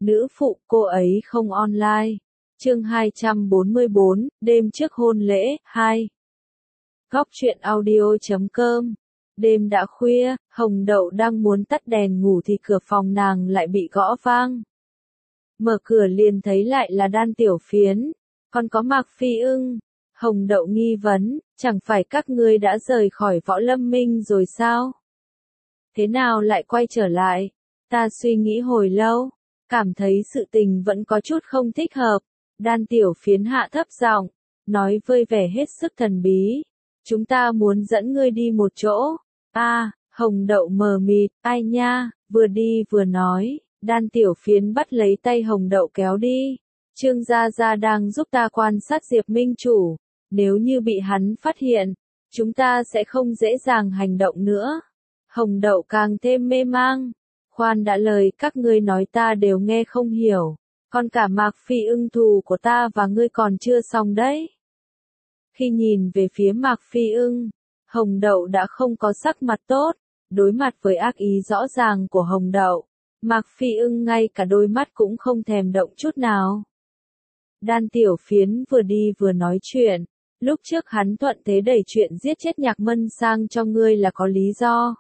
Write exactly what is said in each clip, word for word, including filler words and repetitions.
Nữ phụ, cô ấy không online. Chương hai trăm bốn mươi bốn, đêm trước hôn lễ, hai. Góc truyện audio chấm com. Đêm đã khuya, Hồng Đậu đang muốn tắt đèn ngủ thì cửa phòng nàng lại bị gõ vang. Mở cửa liền thấy lại là Đan Tiểu Phiến, còn có Mạc Phi Ưng. Hồng Đậu nghi vấn, chẳng phải các ngươi đã rời khỏi Võ Lâm Minh rồi sao? Thế nào lại quay trở lại? Ta suy nghĩ hồi lâu, cảm thấy sự tình vẫn có chút không thích hợp. Đan Tiểu Phiến hạ thấp giọng, nói vơi vẻ hết sức thần bí. Chúng ta muốn dẫn ngươi đi một chỗ. A, à, Hồng Đậu mờ mịt, ai nha, vừa đi vừa nói. Đan Tiểu Phiến bắt lấy tay Hồng Đậu kéo đi. Trương Gia Gia đang giúp ta quan sát Diệp Minh Chủ. Nếu như bị hắn phát hiện, chúng ta sẽ không dễ dàng hành động nữa. Hồng Đậu càng thêm mê mang. Khoan đã, lời các ngươi nói ta đều nghe không hiểu. Còn cả Mạc Phi Ưng thù của ta và ngươi còn chưa xong đấy. Khi nhìn về phía Mạc Phi Ưng, Hồng Đậu đã không có sắc mặt tốt. Đối mặt với ác ý rõ ràng của Hồng Đậu, Mạc Phi Ưng ngay cả đôi mắt cũng không thèm động chút nào. Đan Tiểu Phiến vừa đi vừa nói chuyện. Lúc trước hắn thuận thế đẩy chuyện giết chết Nhạc Mân sang cho ngươi là có lý do.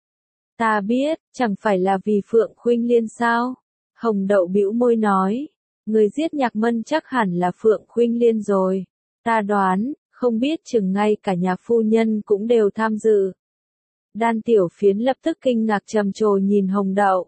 Ta biết, chẳng phải là vì Phượng Khuynh Liên sao? Hồng Đậu bĩu môi nói, người giết Nhạc Mân chắc hẳn là Phượng Khuynh Liên rồi. Ta đoán, không biết chừng ngay cả nhà phu nhân cũng đều tham dự. Đan Tiểu Phiến lập tức kinh ngạc trầm trồ nhìn Hồng Đậu.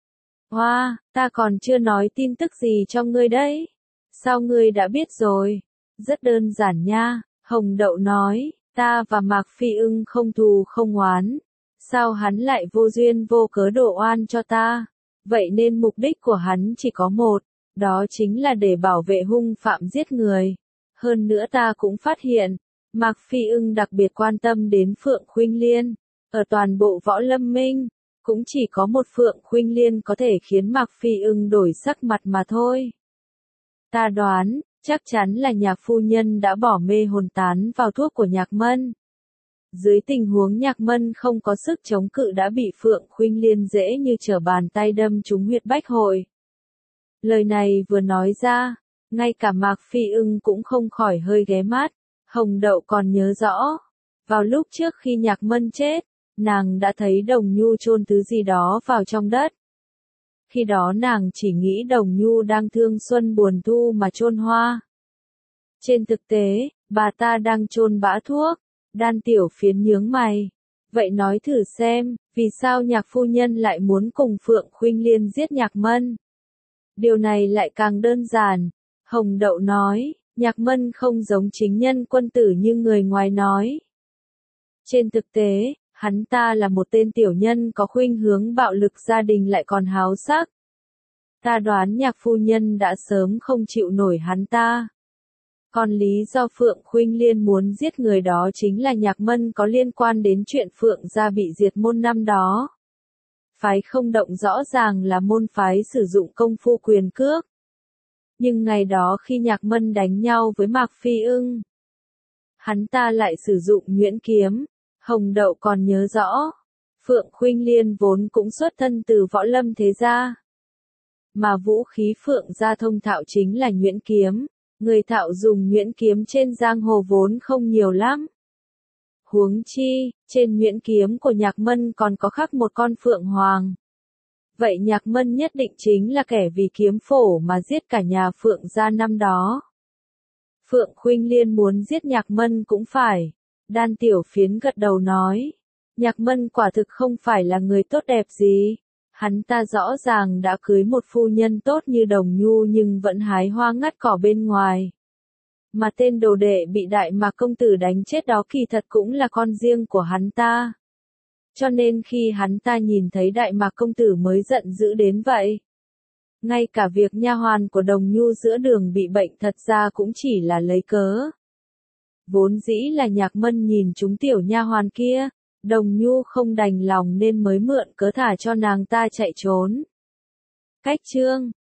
Hoa, ta còn chưa nói tin tức gì cho ngươi đấy. Sao ngươi đã biết rồi? Rất đơn giản nha, Hồng Đậu nói, ta và Mạc Phi Ưng không thù không oán. Sao hắn lại vô duyên vô cớ đổ oan cho ta? Vậy nên mục đích của hắn chỉ có một, đó chính là để bảo vệ hung phạm giết người. Hơn nữa ta cũng phát hiện, Mạc Phi Ưng đặc biệt quan tâm đến Phượng Khuynh Liên. Ở toàn bộ Võ Lâm Minh, cũng chỉ có một Phượng Khuynh Liên có thể khiến Mạc Phi Ưng đổi sắc mặt mà thôi. Ta đoán, chắc chắn là nhà phu nhân đã bỏ mê hồn tán vào thuốc của Nhạc Mân. Dưới tình huống Nhạc Mân không có sức chống cự đã bị Phượng Khuynh Liên dễ như trở bàn tay đâm trúng huyệt bách hội. Lời này vừa nói ra, ngay cả Mạc Phi Ưng cũng không khỏi hơi ghé mắt. Hồng Đậu còn nhớ rõ, vào lúc trước khi Nhạc Mân chết, nàng đã thấy Đồng Nhu chôn thứ gì đó vào trong đất. Khi đó nàng chỉ nghĩ Đồng Nhu đang thương xuân buồn thu mà chôn hoa. Trên thực tế, bà ta đang chôn bã thuốc. Đan Tiểu Phiến nhướng mày. Vậy nói thử xem, vì sao Nhạc phu nhân lại muốn cùng Phượng Khuynh Liên giết Nhạc Mân? Điều này lại càng đơn giản. Hồng Đậu nói, Nhạc Mân không giống chính nhân quân tử như người ngoài nói. Trên thực tế, hắn ta là một tên tiểu nhân có khuynh hướng bạo lực, gia đình lại còn háo sắc. Ta đoán Nhạc phu nhân đã sớm không chịu nổi hắn ta. Còn lý do Phượng Khuynh Liên muốn giết người đó chính là Nhạc Mân có liên quan đến chuyện Phượng gia bị diệt môn năm đó. Phái Không Động rõ ràng là môn phái sử dụng công phu quyền cước. Nhưng ngày đó khi Nhạc Mân đánh nhau với Mạc Phi Ưng, hắn ta lại sử dụng nhuyễn kiếm. Hồng Đậu còn nhớ rõ, Phượng Khuynh Liên vốn cũng xuất thân từ Võ Lâm thế gia. Mà vũ khí Phượng gia thông thạo chính là nhuyễn kiếm. Người thạo dùng nhuyễn kiếm trên giang hồ vốn không nhiều lắm. Huống chi, trên nhuyễn kiếm của Nhạc Mân còn có khắc một con phượng hoàng. Vậy Nhạc Mân nhất định chính là kẻ vì kiếm phổ mà giết cả nhà Phượng gia năm đó. Phượng Khuynh Liên muốn giết Nhạc Mân cũng phải. Đan Tiểu Phiến gật đầu nói. Nhạc Mân quả thực không phải là người tốt đẹp gì. Hắn ta rõ ràng đã cưới một phu nhân tốt như Đồng Nhu nhưng vẫn hái hoa ngắt cỏ bên ngoài. Mà tên đồ đệ bị Đại Mạc công tử đánh chết đó kỳ thật cũng là con riêng của hắn ta. Cho nên khi hắn ta nhìn thấy Đại Mạc công tử mới giận dữ đến vậy. Ngay cả việc nha hoàn của Đồng Nhu giữa đường bị bệnh thật ra cũng chỉ là lấy cớ. Vốn dĩ là Nhạc Mân nhìn chúng tiểu nha hoàn kia. Đồng Nhu không đành lòng nên mới mượn cớ thả cho nàng ta chạy trốn. Cách chương